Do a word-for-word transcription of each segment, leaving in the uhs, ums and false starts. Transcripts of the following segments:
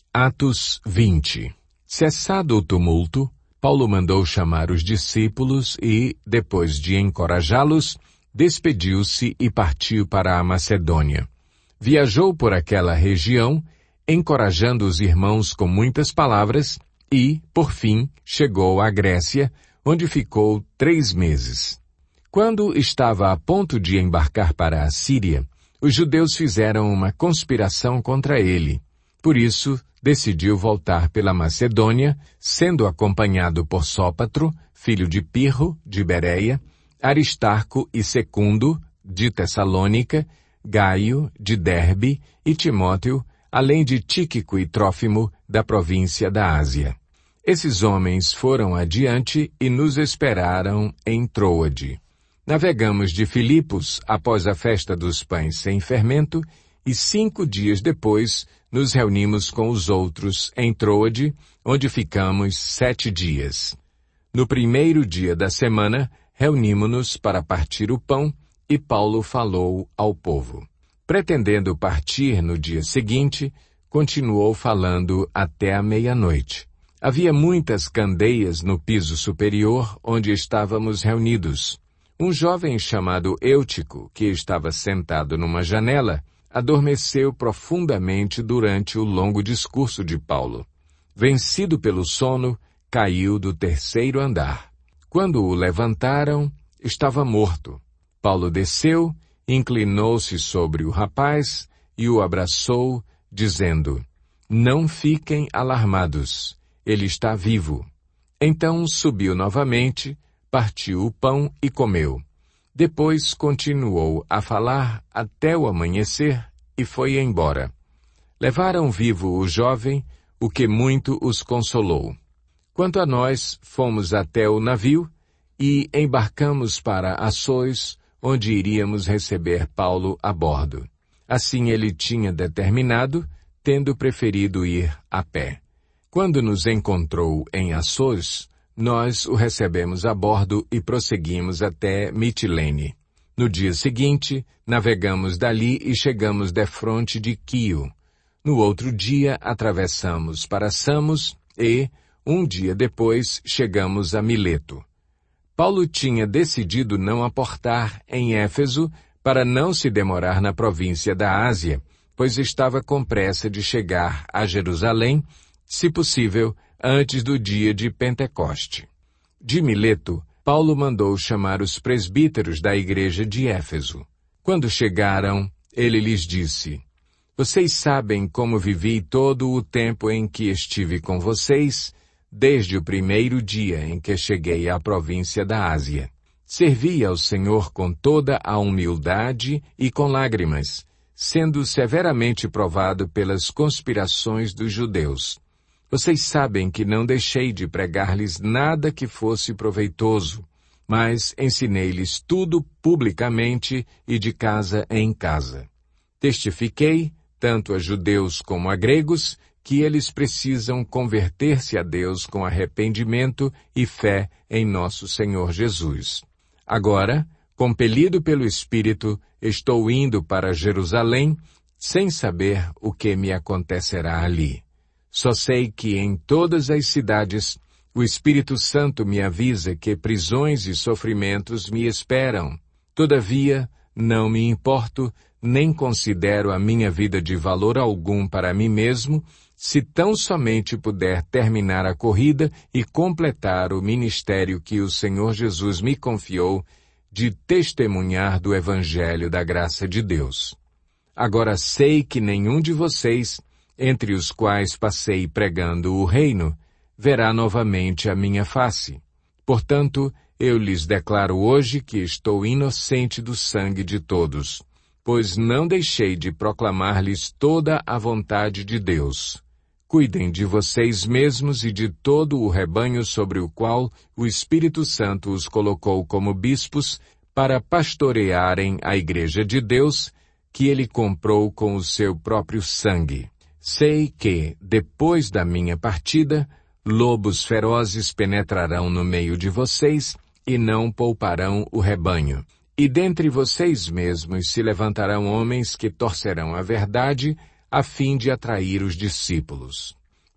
Atos vinte. Cessado o tumulto, Paulo mandou chamar os discípulos e, depois de encorajá-los, despediu-se e partiu para a Macedônia. Viajou por aquela região, encorajando os irmãos com muitas palavras e, por fim, chegou à Grécia, onde ficou três meses. Quando estava a ponto de embarcar para a Síria, os judeus fizeram uma conspiração contra ele. Por isso, decidiu voltar pela Macedônia, sendo acompanhado por Sópatro, filho de Pirro, de Bereia, Aristarco e Secundo, de Tessalônica, Gaio, de Derbe, e Timóteo, além de Tíquico e Trófimo, da província da Ásia. Esses homens foram adiante e nos esperaram em Troade. Navegamos de Filipos após a festa dos pães sem fermento e cinco dias depois nos reunimos com os outros em Troade, onde ficamos sete dias. No primeiro dia da semana, reunimo-nos para partir o pão e Paulo falou ao povo. Pretendendo partir no dia seguinte, continuou falando até a meia-noite. Havia muitas candeias no piso superior onde estávamos reunidos. Um jovem chamado Eutico, que estava sentado numa janela, adormeceu profundamente durante o longo discurso de Paulo. Vencido pelo sono, caiu do terceiro andar. Quando o levantaram, estava morto. Paulo desceu, inclinou-se sobre o rapaz e o abraçou, dizendo: "Não fiquem alarmados, ele está vivo." Então subiu novamente, partiu o pão e comeu. Depois continuou a falar até o amanhecer e foi embora. Levaram vivo o jovem, o que muito os consolou. Quanto a nós, fomos até o navio e embarcamos para Assôs, onde iríamos receber Paulo a bordo. Assim ele tinha determinado, tendo preferido ir a pé. Quando nos encontrou em Assôs, nós o recebemos a bordo e prosseguimos até Mitilene. No dia seguinte, navegamos dali e chegamos defronte de Quio. No outro dia, atravessamos para Samos e, um dia depois, chegamos a Mileto. Paulo tinha decidido não aportar em Éfeso para não se demorar na província da Ásia, pois estava com pressa de chegar a Jerusalém, se possível, antes do dia de Pentecoste. De Mileto, Paulo mandou chamar os presbíteros da igreja de Éfeso. Quando chegaram, ele lhes disse: "Vocês sabem como vivi todo o tempo em que estive com vocês, desde o primeiro dia em que cheguei à província da Ásia. Servi ao Senhor com toda a humildade e com lágrimas, sendo severamente provado pelas conspirações dos judeus. Vocês sabem que não deixei de pregar-lhes nada que fosse proveitoso, mas ensinei-lhes tudo publicamente e de casa em casa. Testifiquei, tanto a judeus como a gregos, que eles precisam converter-se a Deus com arrependimento e fé em nosso Senhor Jesus. Agora, compelido pelo Espírito, estou indo para Jerusalém, sem saber o que me acontecerá ali. Só sei que em todas as cidades o Espírito Santo me avisa que prisões e sofrimentos me esperam. Todavia, não me importo, nem considero a minha vida de valor algum para mim mesmo, se tão somente puder terminar a corrida e completar o ministério que o Senhor Jesus me confiou de testemunhar do Evangelho da graça de Deus. Agora sei que nenhum de vocês, entre os quais passei pregando o reino, verá novamente a minha face. Portanto, eu lhes declaro hoje que estou inocente do sangue de todos, pois não deixei de proclamar-lhes toda a vontade de Deus. Cuidem de vocês mesmos e de todo o rebanho sobre o qual o Espírito Santo os colocou como bispos para pastorearem a igreja de Deus, que ele comprou com o seu próprio sangue. Sei que, depois da minha partida, lobos ferozes penetrarão no meio de vocês e não pouparão o rebanho. E dentre vocês mesmos se levantarão homens que torcerão a verdade a fim de atrair os discípulos.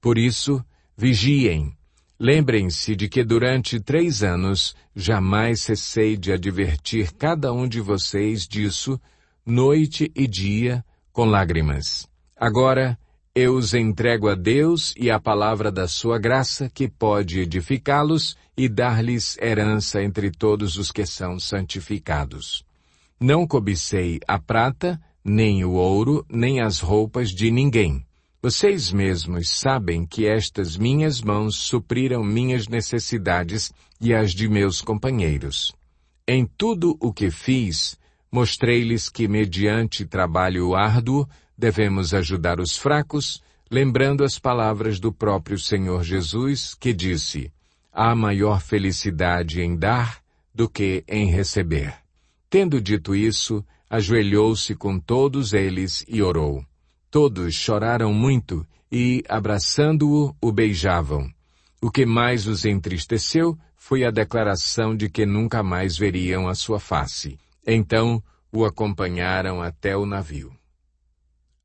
Por isso, vigiem. Lembrem-se de que durante três anos jamais cessei de advertir cada um de vocês disso, noite e dia, com lágrimas. Agora, eu os entrego a Deus e à palavra da sua graça, que pode edificá-los e dar-lhes herança entre todos os que são santificados. Não cobicei a prata, nem o ouro, nem as roupas de ninguém. Vocês mesmos sabem que estas minhas mãos supriram minhas necessidades e as de meus companheiros. Em tudo o que fiz, mostrei-lhes que, mediante trabalho árduo, devemos ajudar os fracos, lembrando as palavras do próprio Senhor Jesus, que disse: há maior felicidade em dar do que em receber. Tendo dito isso, ajoelhou-se com todos eles e orou. Todos choraram muito e, abraçando-o, o beijavam. O que mais os entristeceu foi a declaração de que nunca mais veriam a sua face. Então, o acompanharam até o navio.